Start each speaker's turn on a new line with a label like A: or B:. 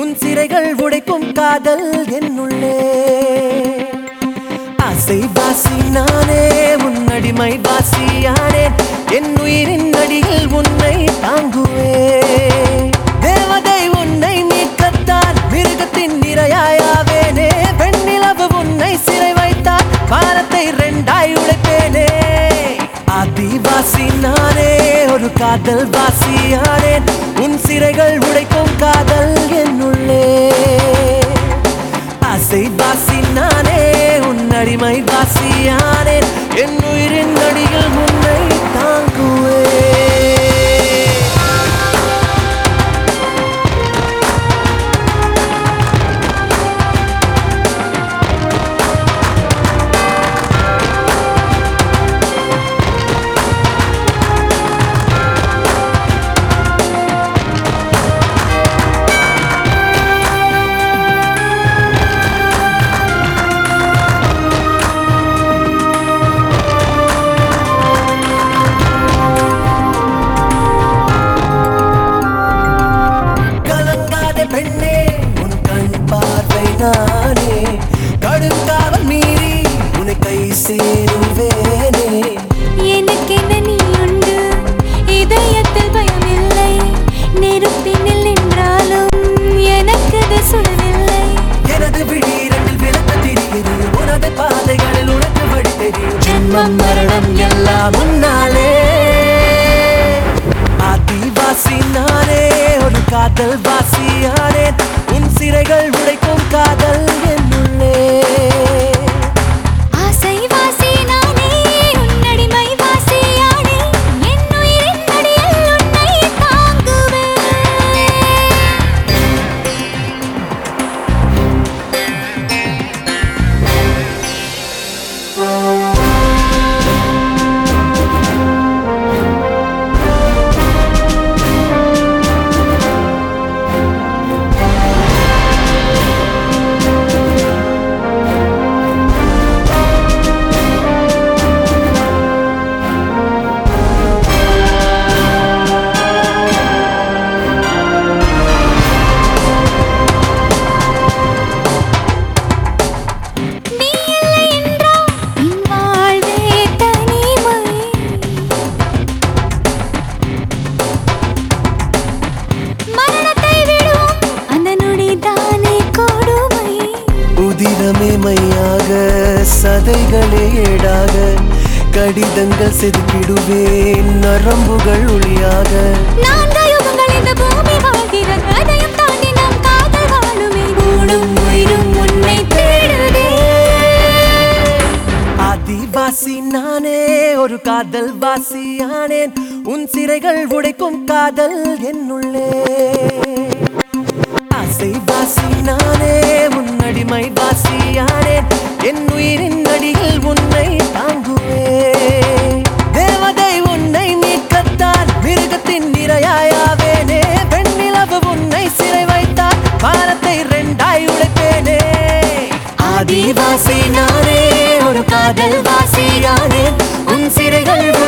A: உன் சிறைகள் உடைக்கும் காதல் என்னுள்ளே. ஆசை வாசி நானே உன் அடிமை வாசியானேன். என் உயிரின் அடியில் உன்னை தாங்குவே. தேவதை உன்னை மீட்கத்தான் மிருகத்தின் நிறையாயாவேனே. வெண்ணிலவு உன்னை சிறை வைத்தால் வானத்தை ரெண்டாய் உடைப்பேனே. ஆதிவாசி நானே ஒரு காதல் வாசியானேன். உன் சிறைகள் உடைக்கும் காதல் என்னுள்ளே. ஆசை வாசி நானே உன் அடிமை வாசியானேன். என் உயிரின் அடியில் உன்னை தாங்குவே. நானே கடுங்காவல் மீறி உன்னை கை சேருவேனே.
B: எனக்கென நீ உண்டு, இதயத்தில் பயமில்லை. நெருப்பினில் நின்றாலும் எனக்கு அது சுடவில்லை.
A: எனது விழிரண்டில் விளக்க தெரிகிறது. உனது பாதைகளில் உனக்கு வழி தெரியும். ஜென்மம் மரணம் எல்லாம் முன்னாலே. ஆதிவாசி நானே ஒரு காதல் வாசியானேன். உன் சிறைகள் உடைக்கும் காதல் என்னுள்ளே.
B: ஆசை வாசி நானே உன் அடிமை வாசியானேன். என் உயிரின் அடியில் உன்னை தாங்குவேன்.
A: உதிரமே மையாக சதைகளே ஏடாக கடிதங்கள் செதுக்கிடுவேன் நரம்புகள் ஒளியாக.
B: இந்த பூமி வாழ்கிற கதையும் தாண்டி நம் காதல் வாழுமே. ஊடும் உயிரும் உன்னை தேடுதே.
A: ஆதிவாசி நானே ஒரு காதல் வாசியானேன். உன் சிறைகள் உடைக்கும் காதல் என்னுள்ளே. ஆசை வாசி நானே உன் அடிமை வாசியானேன். என் உயிரின் அடியில் உன்னை தாங்குவே. தேவதை உன்னை மீட்கத்தான் மிருகத்தின் நிறையாயாவேனே. வெண்ணிலவு உன்னை சிறை வைத்தால் வானத்தை ரெண்டாய் உடைப்பேனே. ஆதிவாசி நானே ஒரு காதல் வாசியானேன். உன் சிறைகள்